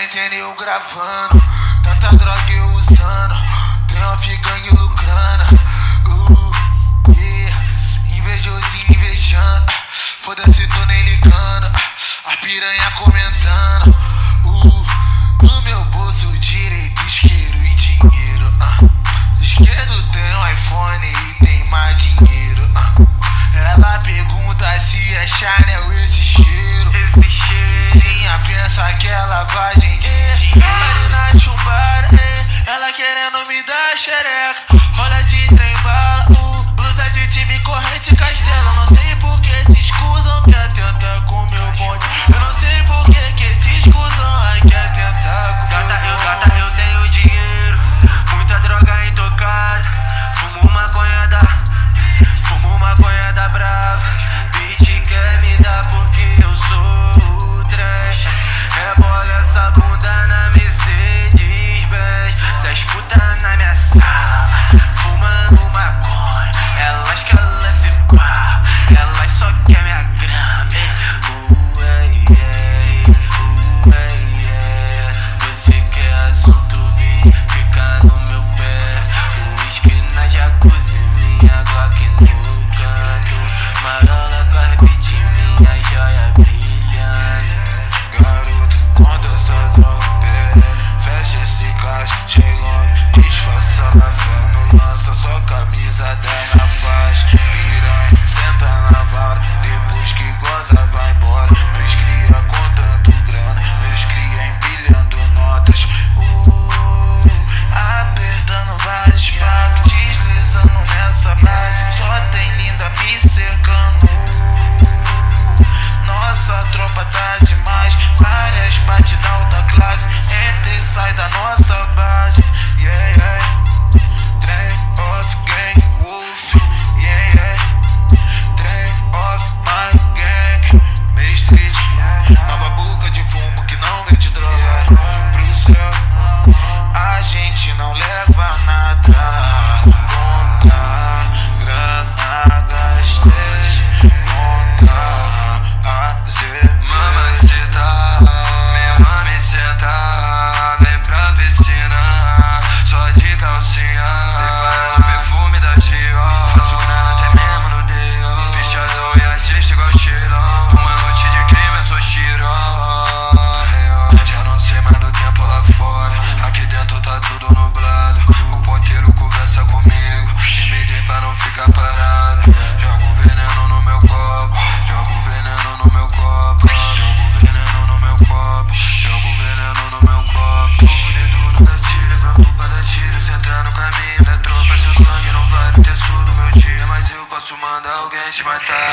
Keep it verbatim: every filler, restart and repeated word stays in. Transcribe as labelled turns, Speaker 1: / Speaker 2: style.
Speaker 1: quarentena eu gravando, tanta droga eu usando, tem uma gangue lucrando. Uh, yeah. Invejosinho invejando, foda-se, tô nem ligando. A piranha comentando. Uh, no meu bolso direito, isqueiro e dinheiro. Uh. No esquerdo tem um iPhone e tem mais dinheiro. Uh. Ela pergunta se é Chanel esse cheiro.
Speaker 2: Esse cheiro.
Speaker 1: Vizinha pensa que é lavagem de dinheiro.
Speaker 2: Ali na chumbada, ela querendo me dar xereca. Rola de trem bala, uh, blusa de time, corrente castelo. Não sei por que se escusam, quer tentar com meu bonde. Eu não sei por que que se escusam, ai quer tentar com gata, meu eu, gata, eu tenho dinheiro, muita droga intocada. Fumo maconha da, fumo maconha da brava. Bitch quer me dar porque eu sou o trem. Rebola essa bunda na Mercedes-Benz. Das putas na minha sala, fumando maconha. Elas que elas se pá, elas só quer minha grama. Uh, ei, ei, uh, ei, ei. Você quer assunto, bicho, fica no meu pé. Uísque na jacuzzi, minha Glock no canto. Marola com as beat, minha joia brilhando.
Speaker 1: Garoto, conta essa droga, fecha esse caixa, chega longe, disfarça lavando, lança sua camisa, dá na faixa. Piranha, senta na vara, depois que goza vai embora. Meus cria contando grana, meus cria empilhando notas. Uh, apertando vários packs, deslizando nessa base. Só tem linda me cercando. Nossa tropa tá demais, várias bate da alta classe, entra e sai da nossa base. Yeah, yeah. Train of gang wolf, yeah, yeah. Train of my gang, Main Street, yeah. Nova boca de fumo que não vende droga pro céu. A gente não leva nada, conta grana gastei, conta azer.
Speaker 2: Mamacita, minha mamacita, vem pra piscina, só de calcinha, preparando o perfume da tia. Faço grana até mesmo no dia, pichadão e artista igual estilão. Uma noite de crime eu sou Shiro. Já não sei mais do tempo lá fora, aqui dentro tá tudo nublado. O ponteiro conversa comigo e me diz pra não ficar parado. Jogo veneno no meu copo, jogo veneno no meu copo, jogo veneno no meu copo, jogo veneno no meu copo. Pouco de tudo da tira, pronto pra dar tiro. Cê tá no caminho da tropa, seu sangue não vai ter sul do meu dia, mas eu posso mandar alguém te matar.